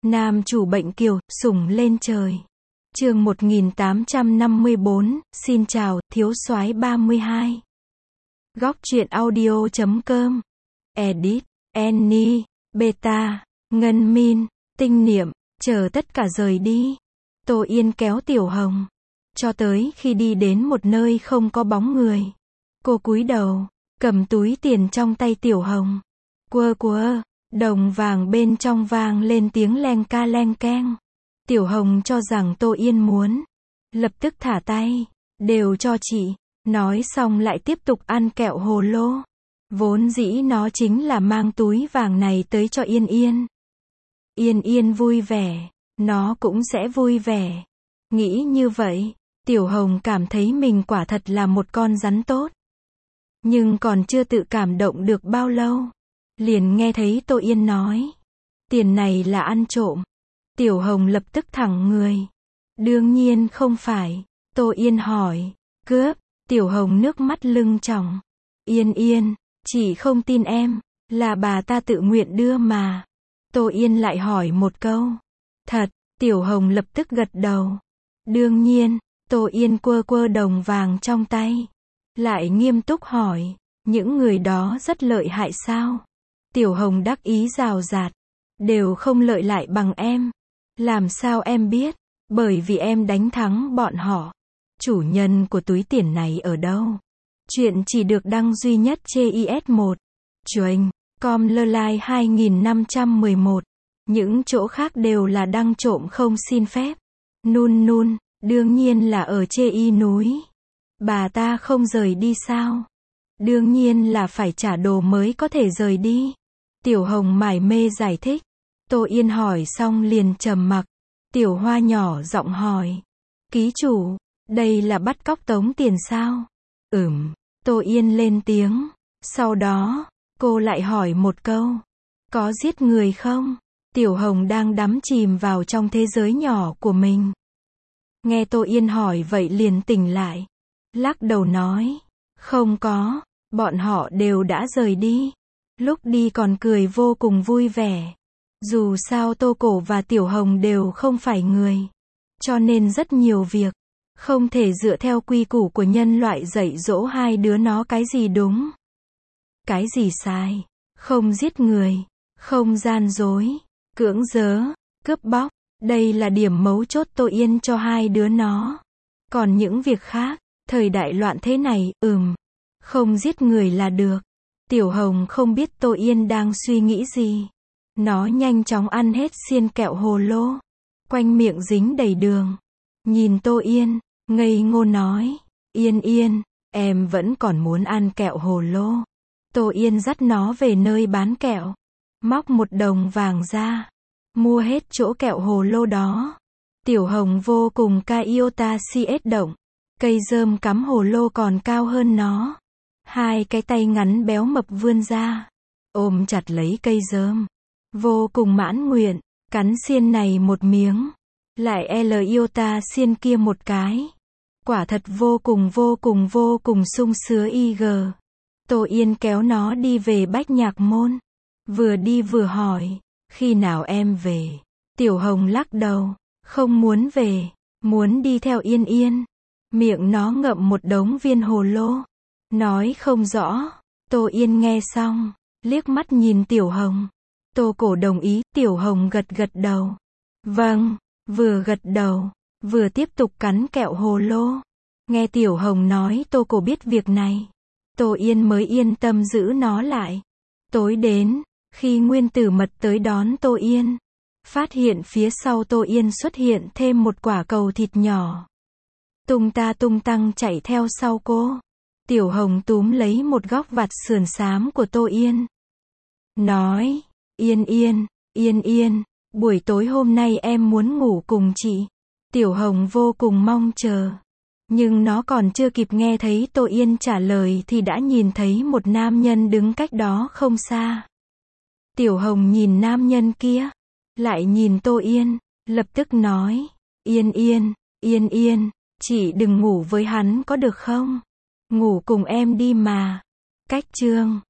Nam chủ bệnh kiều, sủng lên trời. Chương 1854, xin chào, thiếu soái 32. Góc truyện audio.com. Edit, Annie, Beta, Ngân Min, Tinh Niệm, chờ tất cả rời đi. Tô Yên kéo Tiểu Hồng. Cho tới khi đi đến một nơi không có bóng người. Cô cúi đầu, cầm túi tiền trong tay Tiểu Hồng. Quơ quơ, đồng vàng bên trong vang lên tiếng leng ca leng keng. Tiểu Hồng cho rằng Tô Yên muốn. Lập tức thả tay, đều cho chị. Nói xong lại tiếp tục ăn kẹo hồ lô. Vốn dĩ nó chính là mang túi vàng này tới cho Yên Yên. Yên Yên vui vẻ, nó cũng sẽ vui vẻ. Nghĩ như vậy, Tiểu Hồng cảm thấy mình quả thật là một con rắn tốt. Nhưng còn chưa tự cảm động được bao lâu, liền nghe thấy Tô Yên nói, tiền này là ăn trộm. Tiểu Hồng lập tức thẳng người. Đương nhiên không phải. Tô Yên hỏi, cướp. Tiểu Hồng nước mắt lưng tròng. Yên Yên, chị không tin em, là bà ta tự nguyện đưa mà. Tô Yên lại hỏi một câu. Thật. Tiểu Hồng lập tức gật đầu. Đương nhiên. Tô Yên quơ quơ đồng vàng trong tay. Lại nghiêm túc hỏi, những người đó rất lợi hại sao? Tiểu Hồng đắc ý rào rạt. Đều không lợi lại bằng em. Làm sao em biết? Bởi vì em đánh thắng bọn họ. Chủ nhân của túi tiền này ở đâu? Chuyện chỉ được đăng duy nhất trên IS1. Chuềnh, com lơ lai 2511. Những chỗ khác đều là đăng trộm không xin phép. Nun, đương nhiên là ở trên y núi. Bà ta không rời đi sao? Đương nhiên là phải trả đồ mới có thể rời đi. Tiểu Hồng mải mê giải thích. Tô Yên hỏi xong liền trầm mặc. Tiểu Hoa nhỏ giọng hỏi. Ký chủ, đây là bắt cóc tống tiền sao? Tô Yên lên tiếng. Sau đó, cô lại hỏi một câu. Có giết người không? Tiểu Hồng đang đắm chìm vào trong thế giới nhỏ của mình. Nghe Tô Yên hỏi vậy liền tỉnh lại. Lắc đầu nói. Không có, bọn họ đều đã rời đi. Lúc đi còn cười vô cùng vui vẻ. Dù sao Tô Cổ và Tiểu Hồng đều không phải người. Cho nên rất nhiều việc không thể dựa theo quy củ của nhân loại dạy dỗ hai đứa nó cái gì đúng, cái gì sai. Không giết người, không gian dối, cưỡng dớ, cướp bóc. Đây là điểm mấu chốt Tô Yên cho hai đứa nó. Còn những việc khác, thời đại loạn thế này, không giết người là được. Tiểu Hồng không biết Tô Yên đang suy nghĩ gì. Nó nhanh chóng ăn hết xiên kẹo hồ lô. Quanh miệng dính đầy đường. Nhìn Tô Yên, ngây ngô nói. Yên Yên, em vẫn còn muốn ăn kẹo hồ lô. Tô Yên dắt nó về nơi bán kẹo. Móc một đồng vàng ra. Mua hết chỗ kẹo hồ lô đó. Tiểu Hồng vô cùng ca iota CS động. Cây rơm cắm hồ lô còn cao hơn nó. Hai cái tay ngắn béo mập vươn ra. Ôm chặt lấy cây rơm. Vô cùng mãn nguyện. Cắn xiên này một miếng. Lại L iota xiên kia một cái. Quả thật vô cùng sung sướng IG. Tô Yên kéo nó đi về Bách Nhạc Môn. Vừa đi vừa hỏi. Khi nào em về? Tiểu Hồng lắc đầu. Không muốn về. Muốn đi theo Yên Yên. Miệng nó ngậm một đống viên hồ lô. Nói không rõ. Tô Yên nghe xong. Liếc mắt nhìn Tiểu Hồng. Tô Cổ đồng ý. Tiểu Hồng gật đầu. Vâng. Vừa gật đầu, vừa tiếp tục cắn kẹo hồ lô. Nghe Tiểu Hồng nói Tô Cổ biết việc này. Tô Yên mới yên tâm giữ nó lại. Tối đến, khi Nguyên Tử Mật tới đón Tô Yên, phát hiện phía sau Tô Yên xuất hiện thêm một quả cầu thịt nhỏ. Tung ta tung tăng chạy theo sau cô. Tiểu Hồng túm lấy một góc vạt sườn xám của Tô Yên. Nói, Yên Yên. Buổi tối hôm nay em muốn ngủ cùng chị. Tiểu Hồng vô cùng mong chờ. Nhưng nó còn chưa kịp nghe thấy Tô Yên trả lời thì đã nhìn thấy một nam nhân đứng cách đó không xa. Tiểu Hồng nhìn nam nhân kia. Lại nhìn Tô Yên. Lập tức nói. Yên Yên. Chị đừng ngủ với hắn có được không? Ngủ cùng em đi mà. Cách chương.